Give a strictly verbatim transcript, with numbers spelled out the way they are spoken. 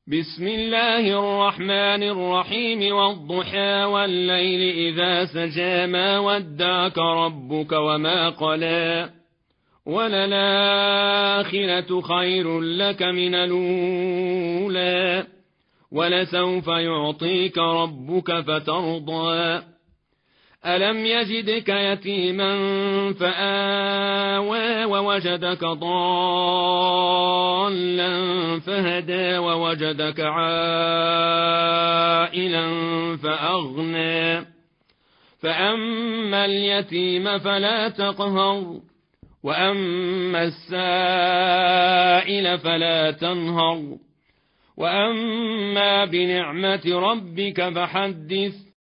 بسم الله الرحمن الرحيم والضحى والليل إذا سجى ما ودعك ربك وما قلى وللآخرة خير لك من الأولى ولسوف يعطيك ربك فترضى ألم يجدك يتيما فآوى ووجدك ضالا فهدى ووجدك عائلا فأغنى فأما اليتيم فلا تقهر وأما السائل فلا تنهر وأما بنعمة ربك فحدث